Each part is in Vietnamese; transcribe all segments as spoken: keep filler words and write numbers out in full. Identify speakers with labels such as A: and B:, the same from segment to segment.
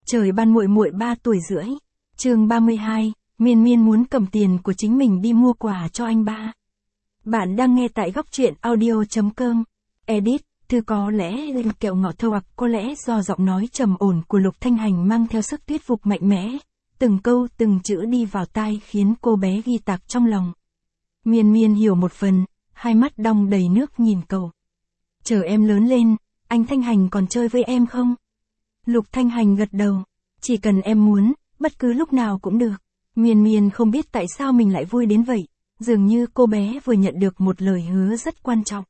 A: Trời ban muội muội ba tuổi rưỡi. Chương ba mươi hai, Miên Miên muốn cầm tiền của chính mình đi mua quà cho anh ba. Bạn đang nghe tại góc truyện audio chấm com. Edit, thư có lẽ kẹo ngọt thâu hoặc có lẽ do giọng nói trầm ổn của Lục Thanh Hành mang theo sức thuyết phục mạnh mẽ. Từng câu từng chữ đi vào tai khiến cô bé ghi tạc trong lòng. Miên Miên hiểu một phần, hai mắt đong đầy nước nhìn cậu. Chờ em lớn lên, anh Thanh Hành còn chơi với em không? Lục Thanh Hành gật đầu. Chỉ cần em muốn, bất cứ lúc nào cũng được. Miên Miên không biết tại sao mình lại vui đến vậy. Dường như cô bé vừa nhận được một lời hứa rất quan trọng.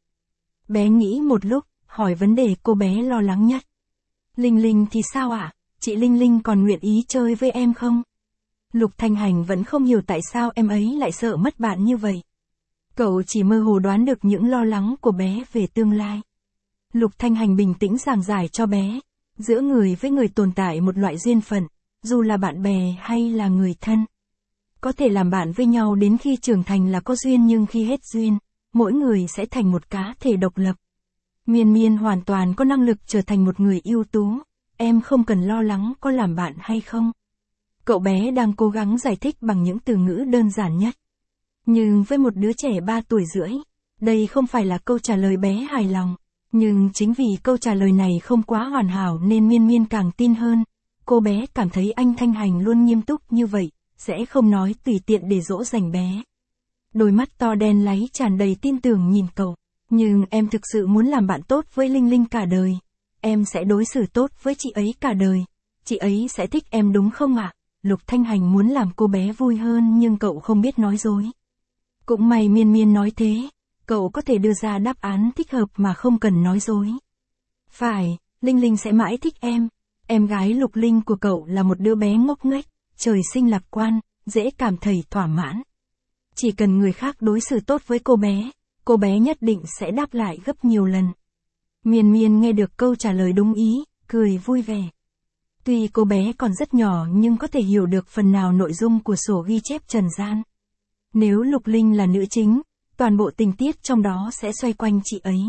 A: Bé nghĩ một lúc, hỏi vấn đề cô bé lo lắng nhất. Linh Linh thì sao ạ? À? Chị Linh Linh còn nguyện ý chơi với em không? Lục Thanh Hành vẫn không hiểu tại sao em ấy lại sợ mất bạn như vậy. Cậu chỉ mơ hồ đoán được những lo lắng của bé về tương lai. Lục Thanh Hành bình tĩnh giảng giải cho bé. Giữa người với người tồn tại một loại duyên phận, dù là bạn bè hay là người thân. Có thể làm bạn với nhau đến khi trưởng thành là có duyên, nhưng khi hết duyên, mỗi người sẽ thành một cá thể độc lập. Miên Miên hoàn toàn có năng lực trở thành một người ưu tú, em không cần lo lắng có làm bạn hay không. Cậu bé đang cố gắng giải thích bằng những từ ngữ đơn giản nhất. Nhưng với một đứa trẻ ba tuổi rưỡi, đây không phải là câu trả lời bé hài lòng. Nhưng chính vì câu trả lời này không quá hoàn hảo nên Miên Miên càng tin hơn. Cô bé cảm thấy anh Thanh Hành luôn nghiêm túc như vậy, sẽ không nói tùy tiện để dỗ dành bé. Đôi mắt to đen láy tràn đầy tin tưởng nhìn cậu. Nhưng em thực sự muốn làm bạn tốt với Linh Linh cả đời. Em sẽ đối xử tốt với chị ấy cả đời. Chị ấy sẽ thích em đúng không ạ? Lục Thanh Hành muốn làm cô bé vui hơn nhưng cậu không biết nói dối. Cũng may Miên Miên nói thế. Cậu có thể đưa ra đáp án thích hợp mà không cần nói dối. Phải, Linh Linh sẽ mãi thích em. Em gái Lục Linh của cậu là một đứa bé ngốc nghếch, trời sinh lạc quan, dễ cảm thấy thỏa mãn. Chỉ cần người khác đối xử tốt với cô bé, cô bé nhất định sẽ đáp lại gấp nhiều lần. Miên Miên nghe được câu trả lời đúng ý, cười vui vẻ. Tuy cô bé còn rất nhỏ nhưng có thể hiểu được phần nào nội dung của sổ ghi chép trần gian. Nếu Lục Linh là nữ chính, toàn bộ tình tiết trong đó sẽ xoay quanh chị ấy.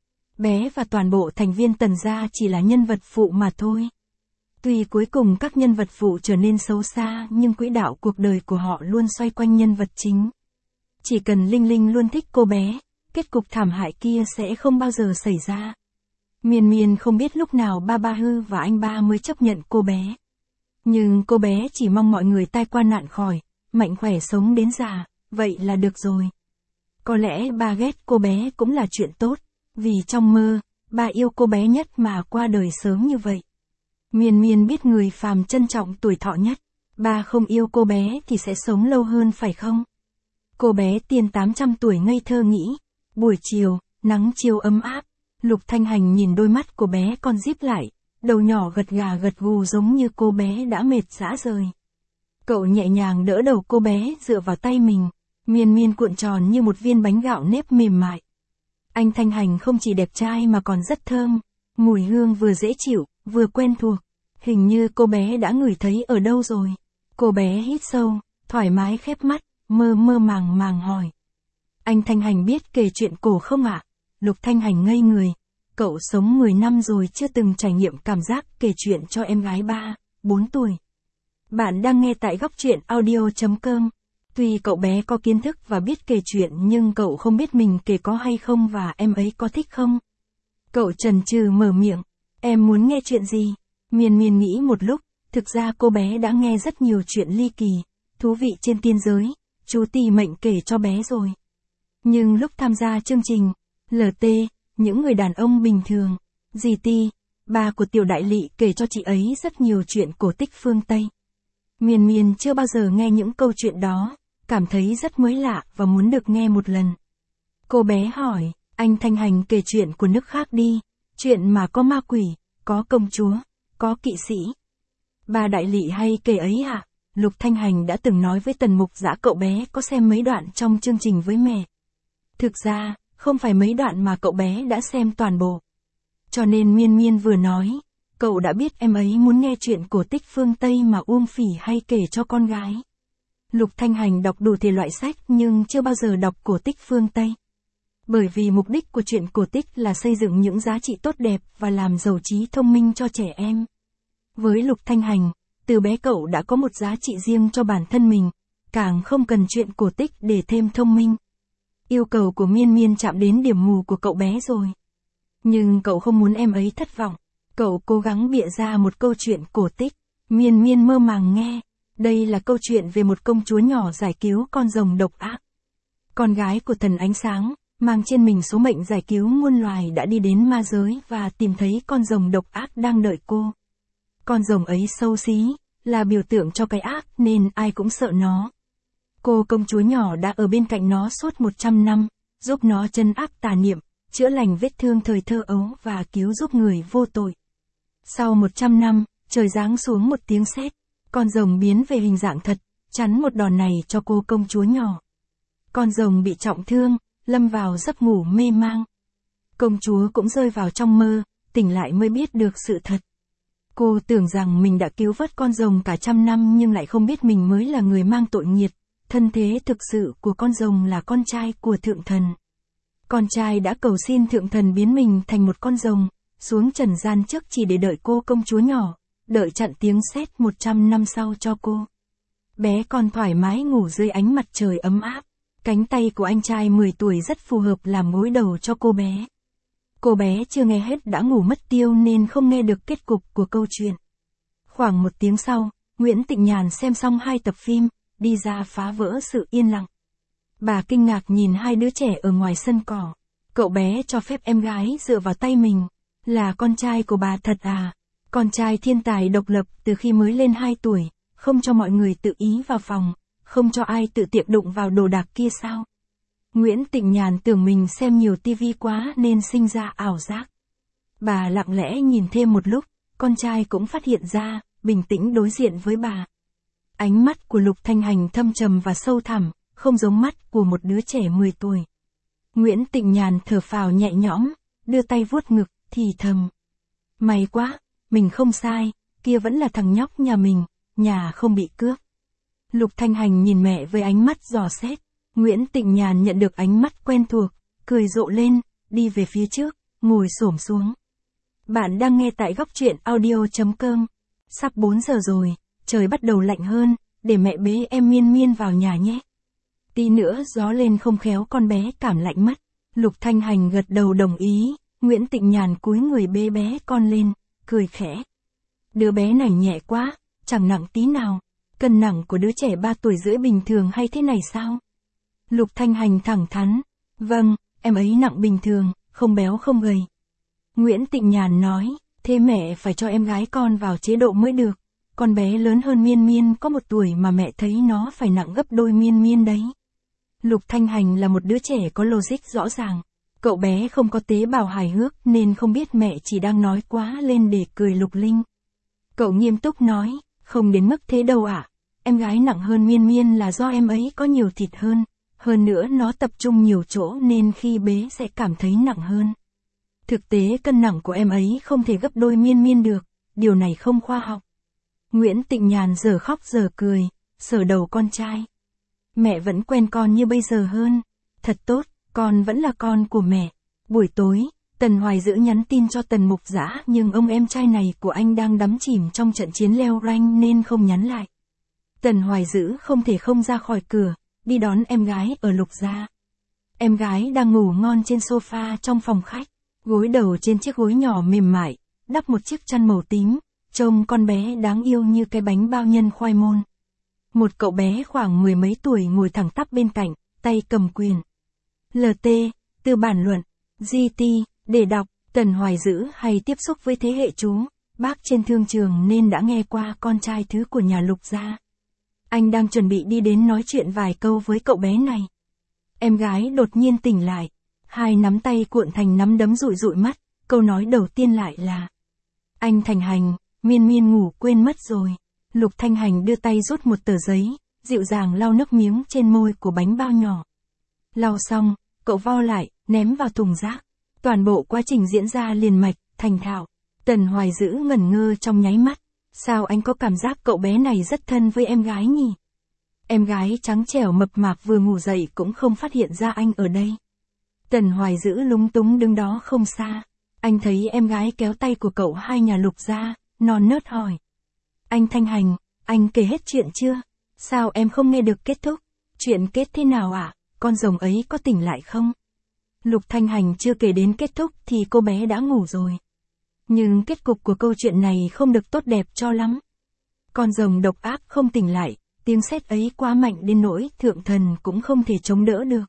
A: Bé và toàn bộ thành viên Tần gia chỉ là nhân vật phụ mà thôi. Tuy cuối cùng các nhân vật phụ trở nên xấu xa nhưng quỹ đạo cuộc đời của họ luôn xoay quanh nhân vật chính. Chỉ cần Linh Linh luôn thích cô bé, kết cục thảm hại kia sẽ không bao giờ xảy ra. Miên Miên không biết lúc nào ba ba Hư và anh ba mới chấp nhận cô bé. Nhưng cô bé chỉ mong mọi người tai qua nạn khỏi, mạnh khỏe sống đến già, vậy là được rồi. Có lẽ ba ghét cô bé cũng là chuyện tốt, vì trong mơ, ba yêu cô bé nhất mà qua đời sớm như vậy. Miên Miên biết người phàm trân trọng tuổi thọ nhất, ba không yêu cô bé thì sẽ sống lâu hơn phải không? Cô bé tiên tám trăm tuổi ngây thơ nghĩ. Buổi chiều, nắng chiều ấm áp, Lục Thanh Hành nhìn đôi mắt của bé con díp lại, đầu nhỏ gật gà gật gù giống như cô bé đã mệt rã rời. Cậu nhẹ nhàng đỡ đầu cô bé dựa vào tay mình. Miên Miên cuộn tròn như một viên bánh gạo nếp mềm mại. Anh Thanh Hành không chỉ đẹp trai mà còn rất thơm, mùi hương vừa dễ chịu, vừa quen thuộc. Hình như cô bé đã ngửi thấy ở đâu rồi. Cô bé hít sâu, thoải mái khép mắt, mơ mơ màng màng hỏi. Anh Thanh Hành biết kể chuyện cổ không ạ? À? Lục Thanh Hành ngây người. Cậu sống mười năm rồi chưa từng trải nghiệm cảm giác kể chuyện cho em gái ba, bốn tuổi. Bạn đang nghe tại góc truyện audio chấm com. Tuy cậu bé có kiến thức và biết kể chuyện nhưng cậu không biết mình kể có hay không và em ấy có thích không. Cậu chần chừ mở miệng. Em muốn nghe chuyện gì? Miên Miên nghĩ một lúc, thực ra cô bé đã nghe rất nhiều chuyện ly kỳ, thú vị trên tiên giới, chú Tì Mệnh kể cho bé rồi. Nhưng lúc tham gia chương trình, lờ tê, những người đàn ông bình thường, dì Ti, ba của Tiểu Đại Lị kể cho chị ấy rất nhiều chuyện cổ tích phương Tây. Miên Miên chưa bao giờ nghe những câu chuyện đó, cảm thấy rất mới lạ và muốn được nghe một lần. Cô bé hỏi, anh Thanh Hành kể chuyện của nước khác đi, chuyện mà có ma quỷ, có công chúa, có kỵ sĩ. Bà Đại Lị hay kể ấy ạ? À? Lục Thanh Hành đã từng nói với Tần Mục Dã cậu bé có xem mấy đoạn trong chương trình với mẹ. Thực ra, không phải mấy đoạn mà cậu bé đã xem toàn bộ. Cho nên Miên Miên vừa nói, cậu đã biết em ấy muốn nghe chuyện cổ tích phương Tây mà Uông Phỉ hay kể cho con gái. Lục Thanh Hành đọc đủ thể loại sách nhưng chưa bao giờ đọc cổ tích phương Tây. Bởi vì mục đích của chuyện cổ tích là xây dựng những giá trị tốt đẹp và làm giàu trí thông minh cho trẻ em. Với Lục Thanh Hành, từ bé cậu đã có một giá trị riêng cho bản thân mình, càng không cần chuyện cổ tích để thêm thông minh. Yêu cầu của Miên Miên chạm đến điểm mù của cậu bé rồi. Nhưng cậu không muốn em ấy thất vọng. Cậu cố gắng bịa ra một câu chuyện cổ tích. Miên Miên mơ màng nghe. Đây là câu chuyện về một công chúa nhỏ giải cứu con rồng độc ác. Con gái của thần ánh sáng, mang trên mình số mệnh giải cứu muôn loài đã đi đến ma giới và tìm thấy con rồng độc ác đang đợi cô. Con rồng ấy xấu xí, là biểu tượng cho cái ác nên ai cũng sợ nó. Cô công chúa nhỏ đã ở bên cạnh nó suốt một trăm năm, giúp nó trấn áp tà niệm, chữa lành vết thương thời thơ ấu và cứu giúp người vô tội. Sau một trăm năm, trời giáng xuống một tiếng sét, con rồng biến về hình dạng thật, chắn một đòn này cho cô công chúa nhỏ. Con rồng bị trọng thương, lâm vào giấc ngủ mê mang. Công chúa cũng rơi vào trong mơ, tỉnh lại mới biết được sự thật. Cô tưởng rằng mình đã cứu vớt con rồng cả trăm năm nhưng lại không biết mình mới là người mang tội nghiệt. Thân thế thực sự của con rồng là con trai của thượng thần. Con trai đã cầu xin thượng thần biến mình thành một con rồng, xuống trần gian trước chỉ để đợi cô công chúa nhỏ, đợi chặn tiếng sét một trăm năm sau cho cô. Bé con thoải mái ngủ dưới ánh mặt trời ấm áp. Cánh tay của anh trai mười tuổi rất phù hợp làm gối đầu cho cô bé. Cô bé chưa nghe hết đã ngủ mất tiêu nên không nghe được kết cục của câu chuyện. Khoảng một tiếng sau, Nguyễn Tịnh Nhàn xem xong hai tập phim, đi ra phá vỡ sự yên lặng. Bà kinh ngạc nhìn hai đứa trẻ ở ngoài sân cỏ. Cậu bé cho phép em gái dựa vào tay mình. Là con trai của bà thật à? Con trai thiên tài độc lập từ khi mới lên hai tuổi, không cho mọi người tự ý vào phòng, không cho ai tự tiện đụng vào đồ đạc kia sao? Nguyễn Tịnh Nhàn tưởng mình xem nhiều tivi quá nên sinh ra ảo giác. Bà lặng lẽ nhìn thêm một lúc, con trai cũng phát hiện ra, bình tĩnh đối diện với bà. Ánh mắt của Lục Thanh Hành thâm trầm và sâu thẳm, không giống mắt của một đứa trẻ mười tuổi. Nguyễn Tịnh Nhàn thở phào nhẹ nhõm, đưa tay vuốt ngực, thì thầm. May quá, mình không sai, kia vẫn là thằng nhóc nhà mình, nhà không bị cướp. Lục Thanh Hành nhìn mẹ với ánh mắt dò xét. Nguyễn Tịnh Nhàn nhận được ánh mắt quen thuộc, cười rộ lên, đi về phía trước, ngồi xổm xuống. Bạn đang nghe tại góc truyện audio chấm com. Sắp bốn giờ rồi, trời bắt đầu lạnh hơn, để mẹ bế em Miên Miên vào nhà nhé. Tí nữa gió lên không khéo con bé cảm lạnh mất. Lục Thanh Hành gật đầu đồng ý, Nguyễn Tịnh Nhàn cúi người bế bé con lên, cười khẽ. Đứa bé này nhẹ quá, chẳng nặng tí nào. Cân nặng của đứa trẻ ba tuổi rưỡi bình thường hay thế này sao? Lục Thanh Hành thẳng thắn. Vâng, em ấy nặng bình thường, không béo không gầy. Nguyễn Tịnh Nhàn nói, thế mẹ phải cho em gái con vào chế độ mới được. Con bé lớn hơn Miên Miên có một tuổi mà mẹ thấy nó phải nặng gấp đôi Miên Miên đấy. Lục Thanh Hành là một đứa trẻ có logic rõ ràng. Cậu bé không có tế bào hài hước nên không biết mẹ chỉ đang nói quá lên để cười Lục Linh. Cậu nghiêm túc nói, không đến mức thế đâu ạ. À. Em gái nặng hơn Miên Miên là do em ấy có nhiều thịt hơn. Hơn nữa nó tập trung nhiều chỗ nên khi bế sẽ cảm thấy nặng hơn. Thực tế cân nặng của em ấy không thể gấp đôi Miên Miên được, điều này không khoa học. Nguyễn Tịnh Nhàn giờ khóc giờ cười, sờ đầu con trai. Mẹ vẫn quen con như bây giờ hơn. Thật tốt, con vẫn là con của mẹ. Buổi tối, Tần Hoài Dữ nhắn tin cho Tần Mục Dã nhưng ông em trai này của anh đang đắm chìm trong trận chiến leo rank nên không nhắn lại. Tần Hoài Dữ không thể không ra khỏi cửa, đi đón em gái ở Lục gia. Em gái đang ngủ ngon trên sofa trong phòng khách, gối đầu trên chiếc gối nhỏ mềm mại, đắp một chiếc chăn màu tím, trông con bé đáng yêu như cái bánh bao nhân khoai môn. Một cậu bé khoảng mười mấy tuổi ngồi thẳng tắp bên cạnh, tay cầm quyền. lờ tê, từ bản luận, giê tê, để đọc, Tần Hoài Dữ hay tiếp xúc với thế hệ chú, bác trên thương trường nên đã nghe qua con trai thứ của nhà Lục gia. Anh đang chuẩn bị đi đến nói chuyện vài câu với cậu bé này. Em gái đột nhiên tỉnh lại, hai nắm tay cuộn thành nắm đấm dụi dụi mắt, câu nói đầu tiên lại là: Anh Thành Hành, Miên Miên ngủ quên mất rồi. Lục Thanh Hành đưa tay rút một tờ giấy, dịu dàng lau nước miếng trên môi của bánh bao nhỏ. Lau xong, cậu vo lại, ném vào thùng rác. Toàn bộ quá trình diễn ra liền mạch, thành thạo. Tần Hoài Dữ ngẩn ngơ trong nháy mắt. Sao anh có cảm giác cậu bé này rất thân với em gái nhỉ? Em gái trắng trẻo mập mạp vừa ngủ dậy cũng không phát hiện ra anh ở đây. Tần Hoài Dữ lúng túng đứng đó không xa. Anh thấy em gái kéo tay của cậu hai nhà Lục gia, non nớt hỏi. Anh Thanh Hành, anh kể hết chuyện chưa? Sao em không nghe được kết thúc? Chuyện kết thế nào ạ? À? Con rồng ấy có tỉnh lại không? Lục Thanh Hành chưa kể đến kết thúc thì cô bé đã ngủ rồi. Nhưng kết cục của câu chuyện này không được tốt đẹp cho lắm. Con rồng độc ác không tỉnh lại, tiếng sét ấy quá mạnh đến nỗi thượng thần cũng không thể chống đỡ được.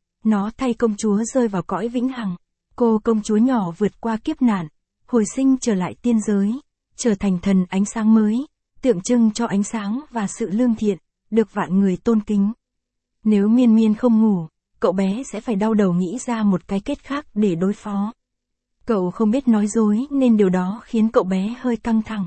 A: Nó thay công chúa rơi vào cõi vĩnh hằng. Cô công chúa nhỏ vượt qua kiếp nạn, hồi sinh trở lại tiên giới, trở thành thần ánh sáng mới, tượng trưng cho ánh sáng và sự lương thiện, được vạn người tôn kính. Nếu Miên Miên không ngủ, cậu bé sẽ phải đau đầu nghĩ ra một cái kết khác để đối phó. Cậu không biết nói dối nên điều đó khiến cậu bé hơi căng thẳng.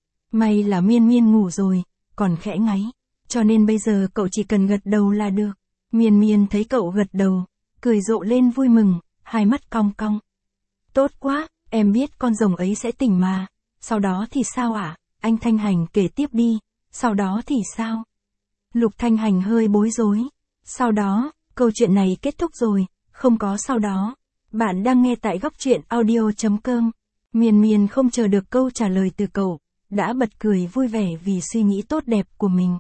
A: May là Miên Miên ngủ rồi, còn khẽ ngáy, cho nên bây giờ cậu chỉ cần gật đầu là được. Miên Miên thấy cậu gật đầu, cười rộ lên vui mừng, hai mắt cong cong. Tốt quá, em biết con rồng ấy sẽ tỉnh mà. Sau đó thì sao ạ? À? Anh Thanh Hành kể tiếp đi. Sau đó thì sao? Lục Thanh Hành hơi bối rối. Sau đó, câu chuyện này kết thúc rồi, không có sau đó. Bạn đang nghe tại góc truyện audio chấm com. Miên Miên không chờ được câu trả lời từ cậu, đã bật cười vui vẻ vì suy nghĩ tốt đẹp của mình.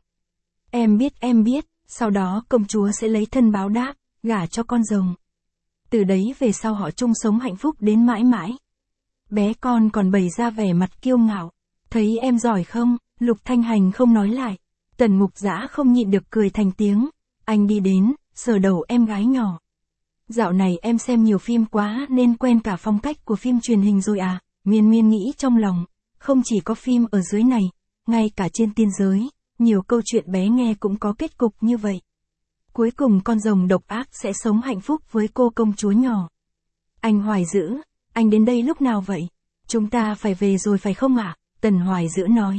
A: Em biết em biết, sau đó công chúa sẽ lấy thân báo đáp, gả cho con rồng. Từ đấy về sau họ chung sống hạnh phúc đến mãi mãi. Bé con còn bày ra vẻ mặt kiêu ngạo. Thấy em giỏi không? Lục Thanh Hành không nói lại. Tần Mục Dã không nhịn được cười thành tiếng. Anh đi đến, sờ đầu em gái nhỏ. Dạo này em xem nhiều phim quá nên quen cả phong cách của phim truyền hình rồi à? Miên Miên nghĩ trong lòng. Không chỉ có phim ở dưới này, ngay cả trên tiên giới, nhiều câu chuyện bé nghe cũng có kết cục như vậy. Cuối cùng con rồng độc ác sẽ sống hạnh phúc với cô công chúa nhỏ. Anh Hoài Dữ, anh đến đây lúc nào vậy? Chúng ta phải về rồi phải không ạ? À? Tần Hoài Dữ nói.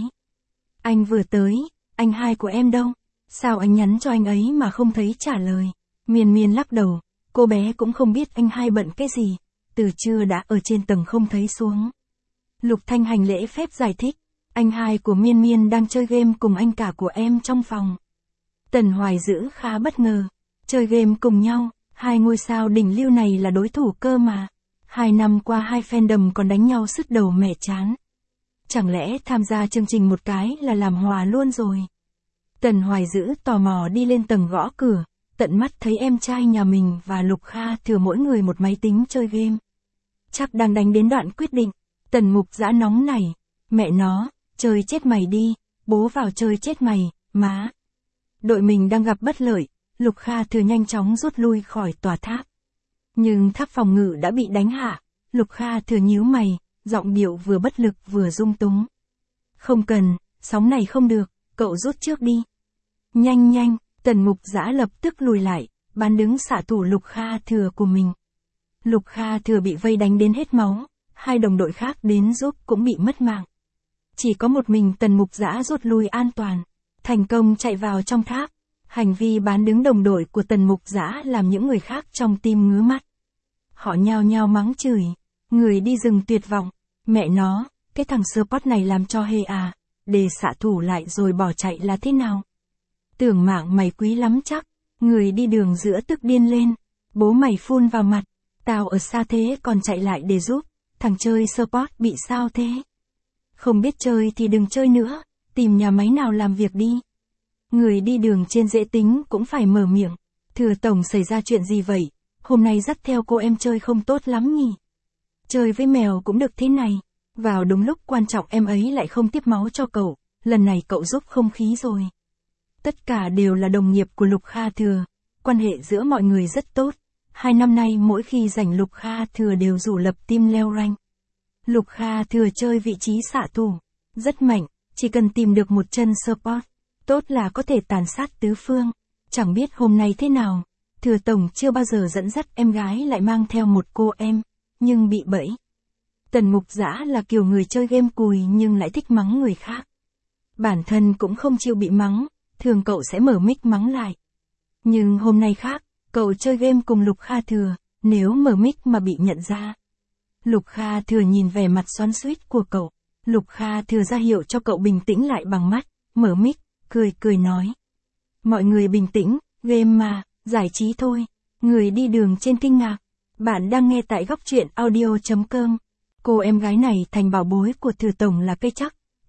A: Anh vừa tới, anh hai của em đâu? Sao anh nhắn cho anh ấy mà không thấy trả lời? Miên Miên lắc đầu, cô bé cũng không biết anh hai bận cái gì, từ trưa đã ở trên tầng không thấy xuống. Lục Thanh Hành lễ phép giải thích, anh hai của Miên Miên đang chơi game cùng anh cả của em trong phòng. Tần Hoài Dữ khá bất ngờ, chơi game cùng nhau, hai ngôi sao đỉnh lưu này là đối thủ cơ mà. Hai năm qua hai fandom còn đánh nhau sứt đầu mẻ chán. Chẳng lẽ tham gia chương trình một cái là làm hòa luôn rồi? Tần Hoài Dữ tò mò đi lên tầng gõ cửa, tận mắt thấy em trai nhà mình và Lục Kha thừa mỗi người một máy tính chơi game. Chắc đang đánh đến đoạn quyết định. Tần Mục Dã nóng nảy, mẹ nó, chơi chết mày đi, bố vào chơi chết mày, má. Đội mình đang gặp bất lợi, Lục Kha thừa nhanh chóng rút lui khỏi tòa tháp. Nhưng tháp phòng ngự đã bị đánh hạ, Lục Kha thừa nhíu mày, giọng điệu vừa bất lực vừa rung túng. Không cần, sóng này không được, cậu rút trước đi. Nhanh nhanh, Tần Mục Dã lập tức lùi lại, bán đứng xạ thủ Lục Kha thừa của mình. Lục Kha thừa bị vây đánh đến hết máu, hai đồng đội khác đến giúp cũng bị mất mạng. Chỉ có một mình Tần Mục Dã rút lui an toàn, thành công chạy vào trong tháp. Hành vi bán đứng đồng đội của Tần Mục Dã làm những người khác trong team ngứa mắt. Họ nhao nhao mắng chửi, người đi rừng tuyệt vọng, mẹ nó, cái thằng support này làm cho hề à, để xạ thủ lại rồi bỏ chạy là thế nào? Tưởng mạng mày quý lắm chắc, người đi đường giữa tức điên lên, bố mày phun vào mặt, tao ở xa thế còn chạy lại để giúp, thằng chơi support bị sao thế? Không biết chơi thì đừng chơi nữa, tìm nhà máy nào làm việc đi. Người đi đường trên dễ tính cũng phải mở miệng. Thừa tổng xảy ra chuyện gì vậy? Hôm nay dắt theo cô em chơi không tốt lắm nhỉ? Chơi với mèo cũng được thế này. Vào đúng lúc quan trọng em ấy lại không tiếp máu cho cậu. Lần này cậu giúp không khí rồi. Tất cả đều là đồng nghiệp của Lục Kha thừa. Quan hệ giữa mọi người rất tốt. Hai năm nay mỗi khi rảnh Lục Kha thừa đều rủ lập team leo rank. Lục Kha thừa chơi vị trí xạ thủ. Rất mạnh, chỉ cần tìm được một chân support. Tốt là có thể tàn sát tứ phương. Chẳng biết hôm nay thế nào. Thừa tổng chưa bao giờ dẫn dắt em gái lại mang theo một cô em. Nhưng bị bẫy. Tần Mục Dã là kiểu người chơi game cùi nhưng lại thích mắng người khác. Bản thân cũng không chịu bị mắng. Thường cậu sẽ mở mic mắng lại. Nhưng hôm nay khác. Cậu chơi game cùng Lục Kha thừa. Nếu mở mic mà bị nhận ra. Lục Kha thừa nhìn vẻ mặt xoắn xuýt của cậu. Lục Kha thừa ra hiệu cho cậu bình tĩnh lại bằng mắt. Mở mic. Cười cười nói. Mọi người bình tĩnh, game mà, giải trí thôi. Người đi đường trên kinh ngạc. Bạn đang nghe tại góc truyện audio chấm com. Cô em gái này thành bảo bối của thừa tổng là cây chắc.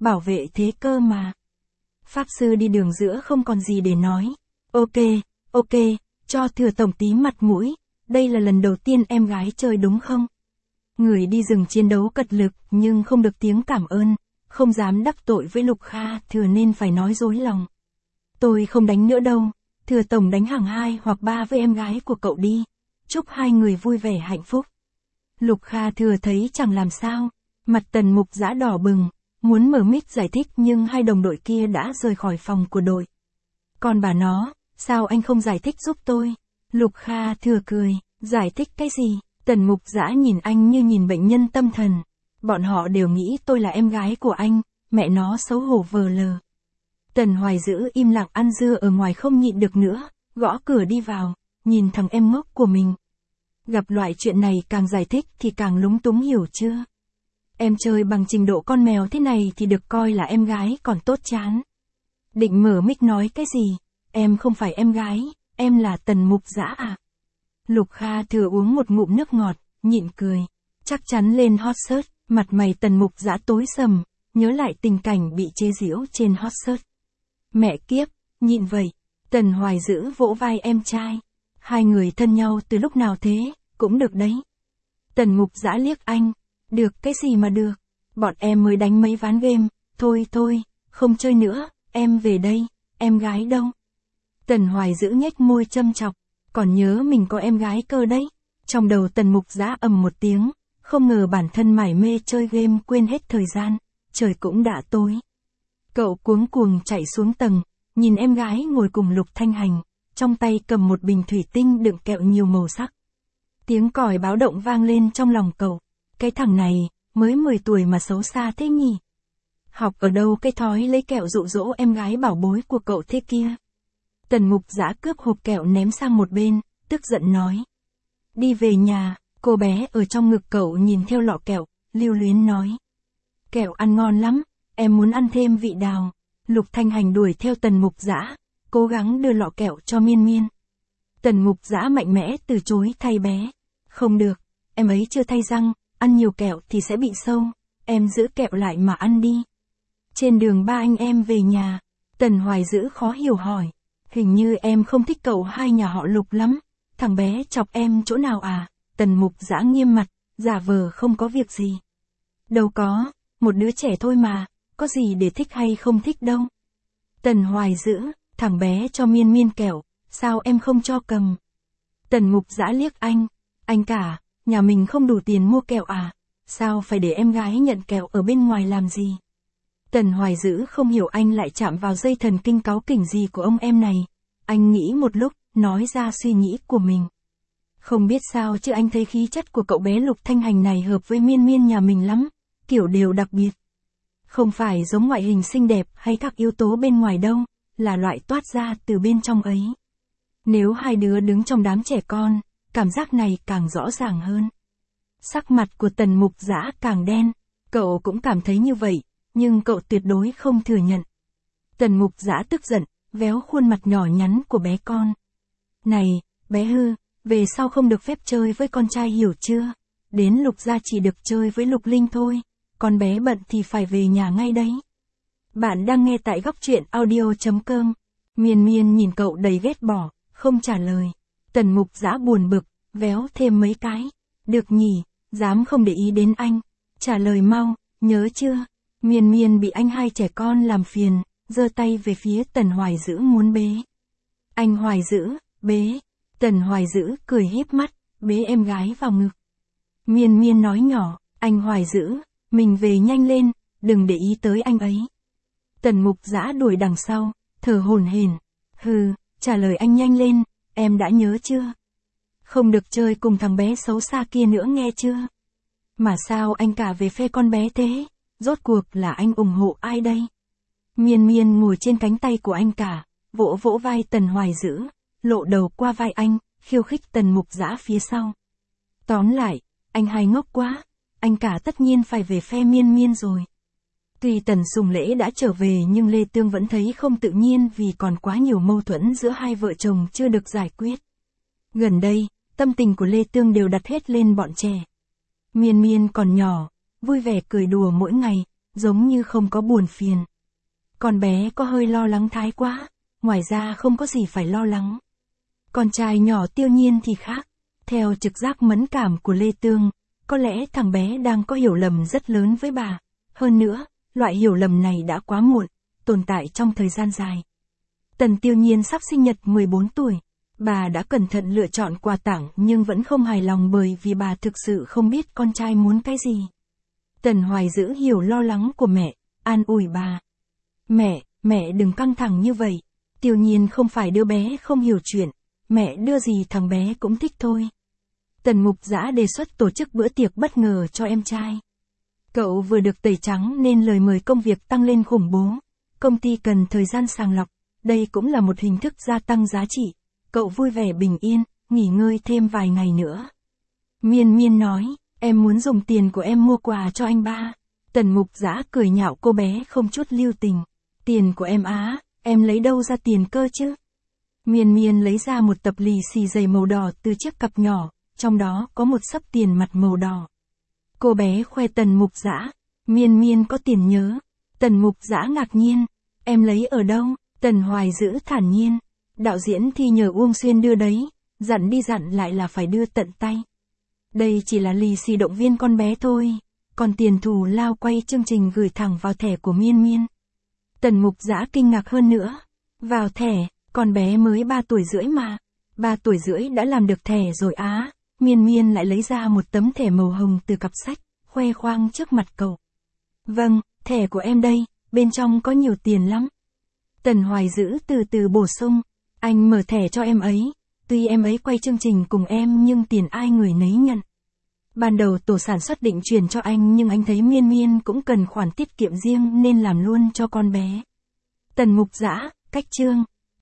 A: bảo vệ thế cơ mà. Pháp sư đi đường giữa không còn gì để nói. Ok, ok, cho Thừa tổng tí mặt mũi, đây là lần đầu tiên em gái chơi đúng không? Người đi rừng chiến đấu cật lực nhưng không được tiếng cảm ơn, không dám đắc tội với Lục Kha Thừa nên phải nói dối lòng. Tôi không đánh nữa đâu, Thừa tổng đánh hàng hai hoặc ba với em gái của cậu đi, chúc hai người vui vẻ hạnh phúc. Lục Kha Thừa thấy chẳng làm sao, mặt Tần Mục Dã đỏ bừng, muốn mở mic giải thích nhưng hai đồng đội kia đã rời khỏi phòng của đội. Còn bà nó, sao anh không giải thích giúp tôi? Lục Kha Thừa cười, giải thích cái gì? Tần Mục Dã nhìn anh như nhìn bệnh nhân tâm thần. Bọn họ đều nghĩ tôi là em gái của anh, mẹ nó xấu hổ vờ lờ. Tần Hoài Dữ im lặng ăn dưa ở ngoài không nhịn được nữa, gõ cửa đi vào, nhìn thằng em ngốc của mình. Gặp loại chuyện này càng giải thích thì càng lúng túng hiểu chưa? Em chơi bằng trình độ con mèo thế này thì được coi là em gái còn tốt chán. Định mở mic nói cái gì? Em không phải em gái, em là Tần Mục Dã à? Lục Kha Thừa uống một ngụm nước ngọt, nhịn cười. Chắc chắn lên hot search, mặt mày Tần Mục Dã tối sầm, nhớ lại tình cảnh bị chế giễu trên hot search. Mẹ kiếp, nhịn vậy. Tần Hoài Dữ vỗ vai em trai. Hai người thân nhau từ lúc nào thế, cũng được đấy. Tần Mục Dã liếc anh. Được cái gì mà được, bọn em mới đánh mấy ván game, thôi thôi, không chơi nữa, em về đây, em gái đâu? Tần Hoài Dữ nhếch môi châm chọc, còn nhớ mình có em gái cơ đấy. Trong đầu Tần Mục Dã ầm một tiếng, không ngờ bản thân mải mê chơi game quên hết thời gian, trời cũng đã tối. Cậu cuống cuồng chạy xuống tầng, nhìn em gái ngồi cùng Lục Thanh Hành, trong tay cầm một bình thủy tinh đựng kẹo nhiều màu sắc. Tiếng còi báo động vang lên trong lòng cậu. Cái thằng này, mới mười tuổi mà xấu xa thế nhỉ? Học ở đâu cái thói lấy kẹo dụ dỗ em gái bảo bối của cậu thế kia? Tần Mục Dã cướp hộp kẹo ném sang một bên, tức giận nói. Đi về nhà, cô bé ở trong ngực cậu nhìn theo lọ kẹo, lưu luyến nói. Kẹo ăn ngon lắm, em muốn ăn thêm vị đào. Lục Thanh Hành đuổi theo Tần Mục Dã, cố gắng đưa lọ kẹo cho Miên Miên. Tần Mục Dã mạnh mẽ từ chối thay bé. Không được, em ấy chưa thay răng. Ăn nhiều kẹo thì sẽ bị sâu, em giữ kẹo lại mà ăn đi. Trên đường ba anh em về nhà, Tần Hoài Dữ khó hiểu hỏi. Hình như em không thích cậu hai nhà họ Lục lắm, thằng bé chọc em chỗ nào à? Tần Mục Dã nghiêm mặt, giả vờ không có việc gì. Đâu có, một đứa trẻ thôi mà, có gì để thích hay không thích đâu. Tần Hoài Dữ, thằng bé cho Miên Miên kẹo, sao em không cho cầm? Tần Mục Dã liếc anh, anh cả. Nhà mình không đủ tiền mua kẹo à? Sao phải để em gái nhận kẹo ở bên ngoài làm gì? Tần Hoài Dữ không hiểu anh lại chạm vào dây thần kinh cáu kỉnh gì của ông em này. Anh nghĩ một lúc, nói ra suy nghĩ của mình. Không biết sao chứ anh thấy khí chất của cậu bé Lục Thanh Hành này hợp với Miên Miên nhà mình lắm, kiểu đều đặc biệt. Không phải giống ngoại hình xinh đẹp hay các yếu tố bên ngoài đâu, là loại toát ra từ bên trong ấy. Nếu hai đứa đứng trong đám trẻ con, cảm giác này càng rõ ràng hơn. Sắc mặt của Tần Mục Dã càng đen, cậu cũng cảm thấy như vậy, nhưng cậu tuyệt đối không thừa nhận. Tần Mục Dã tức giận, véo khuôn mặt nhỏ nhắn của bé con. Này, bé hư, về sau không được phép chơi với con trai hiểu chưa? Đến Lục gia chỉ được chơi với Lục Linh thôi, con bé bận thì phải về nhà ngay đấy. Bạn đang nghe tại góc truyện audio chấm com. Miên Miên nhìn cậu đầy ghét bỏ, không trả lời. Tần Mục Dã buồn bực, véo thêm mấy cái. Được nhỉ, dám không để ý đến anh. Trả lời mau, nhớ chưa? Miên Miên bị anh hai trẻ con làm phiền, giơ tay về phía Tần Hoài Dữ muốn bế. Anh Hoài Dữ, bế. Tần Hoài Dữ cười híp mắt, bế em gái vào ngực. Miên Miên nói nhỏ, anh Hoài Dữ, mình về nhanh lên, đừng để ý tới anh ấy. Tần Mục Dã đuổi đằng sau, thở hổn hển. Hừ, trả lời anh nhanh lên, em đã nhớ chưa? Không được chơi cùng thằng bé xấu xa kia nữa nghe chưa? Mà sao anh cả về phe con bé thế? Rốt cuộc là anh ủng hộ ai đây? Miên Miên ngồi trên cánh tay của anh cả, vỗ vỗ vai Tần Hoài Dữ, lộ đầu qua vai anh, khiêu khích Tần Mục Dã phía sau. Tóm lại, anh hai ngốc quá, anh cả tất nhiên phải về phe Miên Miên rồi. Tuy Tần Sùng Lễ đã trở về nhưng Lê Tương vẫn thấy không tự nhiên vì còn quá nhiều mâu thuẫn giữa hai vợ chồng chưa được giải quyết. Gần đây, tâm tình của Lê Tương đều đặt hết lên bọn trẻ. Miên Miên còn nhỏ, vui vẻ cười đùa mỗi ngày, giống như không có buồn phiền. Con bé có hơi lo lắng thái quá, ngoài ra không có gì phải lo lắng. Con trai nhỏ Tiêu Nhiên thì khác, theo trực giác mẫn cảm của Lê Tương, có lẽ thằng bé đang có hiểu lầm rất lớn với bà. Hơn nữa, loại hiểu lầm này đã quá muộn, tồn tại trong thời gian dài. Tần Tiêu Nhiên sắp sinh nhật mười bốn tuổi. Bà đã cẩn thận lựa chọn quà tặng nhưng vẫn không hài lòng bởi vì bà thực sự không biết con trai muốn cái gì. Tần Hoài Dữ hiểu lo lắng của mẹ, an ủi bà. Mẹ, mẹ đừng căng thẳng như vậy. Tiêu Nhiên không phải đứa bé không hiểu chuyện. Mẹ đưa gì thằng bé cũng thích thôi. Tần Mục Dã đề xuất tổ chức bữa tiệc bất ngờ cho em trai. Cậu vừa được tẩy trắng nên lời mời công việc tăng lên khủng bố. Công ty cần thời gian sàng lọc. Đây cũng là một hình thức gia tăng giá trị. Cậu vui vẻ bình yên, nghỉ ngơi thêm vài ngày nữa. Miên Miên nói, em muốn dùng tiền của em mua quà cho anh ba. Tần Mục Dã cười nhạo cô bé không chút lưu tình. Tiền của em á, em lấy đâu ra tiền cơ chứ? Miên Miên lấy ra một tập lì xì dày màu đỏ từ chiếc cặp nhỏ, trong đó có một xấp tiền mặt màu đỏ. Cô bé khoe Tần Mục Dã, Miên Miên có tiền nhớ. Tần Mục Dã ngạc nhiên, em lấy ở đâu? Tần Hoài Dữ thản nhiên, đạo diễn thì nhờ Uông Xuyên đưa đấy, dặn đi dặn lại là phải đưa tận tay. Đây chỉ là lì xì động viên con bé thôi, còn tiền thù lao quay chương trình gửi thẳng vào thẻ của Miên Miên. Tần Mục Dã kinh ngạc hơn nữa, vào thẻ, con bé mới ba tuổi rưỡi mà, ba tuổi rưỡi đã làm được thẻ rồi á. Miên Miên lại lấy ra một tấm thẻ màu hồng từ cặp sách, khoe khoang trước mặt cậu. Vâng, thẻ của em đây, bên trong có nhiều tiền lắm. Tần Hoài Dữ từ từ bổ sung, anh mở thẻ cho em ấy, tuy em ấy quay chương trình cùng em nhưng tiền ai người nấy nhận. Ban đầu tổ sản xuất định chuyển cho anh nhưng anh thấy Miên Miên cũng cần khoản tiết kiệm riêng nên làm luôn cho con bé. Tần Mục Dã, cách chương.